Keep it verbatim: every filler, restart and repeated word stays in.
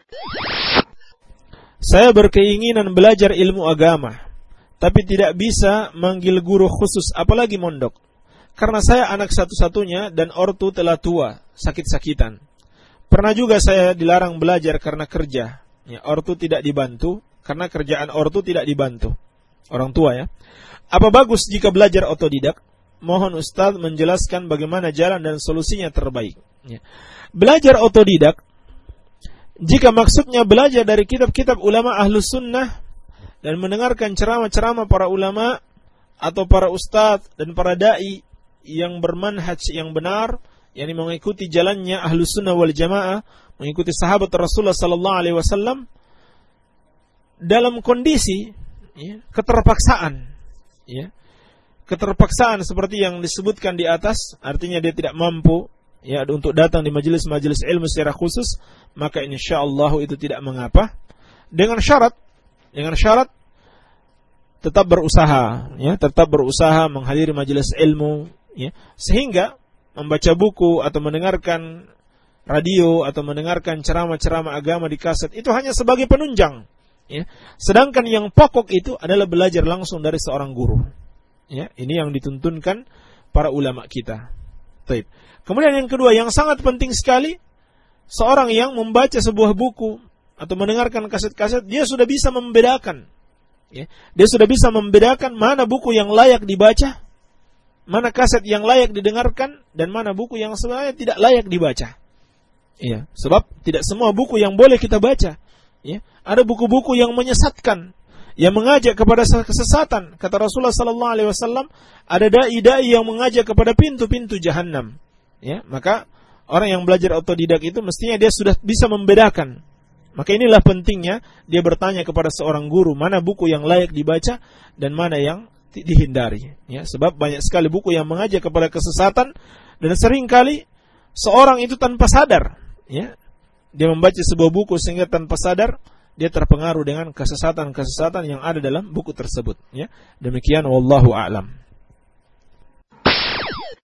Saya berkeinginan belajar ilmu agama, tapi tidak bisa manggil guru khusus, apalagi mondok. Karena saya anak satu-satunya dan ortu telah tua, sakit-sakitan. Pernah juga saya dilarang belajar karena kerja. Ya, ortu tidak dibantu, karena kerjaan ortu tidak dibantu. Orang tua ya. Apa bagus jika belajar otodidak? Mohon Ustaz menjelaskan bagaimana jalan dan solusinya terbaik. Ya. Belajar otodidak, jika maksudnya belajar dari kitab-kitab ulama ahlus sunnah dan mendengarkan ceramah-ceramah para ulama atau para ustadz dan para da'i yang bermanhaj yang benar, yang mengikuti jalannya ahlus sunnah wal jamaah, mengikuti sahabat Rasulullah sallallahu alaihi wasallam dalam kondisi ya, keterpaksaan, ya, keterpaksaan seperti yang disebutkan di atas, artinya dia tidak mampu ya untuk datang di majelis-majelis ilmu secara khusus, maka insyaallah itu tidak mengapa, dengan syarat dengan syarat tetap berusaha ya, tetap berusaha menghadiri majelis ilmu ya, sehingga membaca buku atau mendengarkan radio atau mendengarkan ceramah-ceramah agama di kaset itu hanya sebagai penunjang ya. Sedangkan yang pokok itu adalah belajar langsung dari seorang guru ya. Ini yang dituntunkan para ulama kita. Baik. Kemudian yang kedua yang sangat penting sekali, seorang yang membaca sebuah buku atau mendengarkan kaset-kaset, dia sudah bisa membedakan ya. Dia sudah bisa membedakan mana buku yang layak dibaca, mana kaset yang layak didengarkan, dan mana buku yang sebenarnya tidak layak dibaca. Ya, sebab tidak semua buku yang boleh kita baca. Ya, ada buku-buku yang menyesatkan, yang mengajak kepada kesesatan. Kata Rasulullah sallallahu alaihi wasallam, ada dai-dai yang mengajak kepada pintu-pintu jahanam. Ya, maka orang yang belajar otodidak itu mestinya dia sudah bisa membedakan. Maka inilah pentingnya dia bertanya kepada seorang guru, mana buku yang layak dibaca dan mana yang dihindari. Ya, sebab banyak sekali buku yang mengajak kepada kesesatan dan seringkali seorang itu tanpa sadar, ya, dia membaca sebuah buku sehingga tanpa sadar dia terpengaruh dengan kesesatan-kesesatan yang ada dalam buku tersebut. Ya, demikian wallahu a'lam.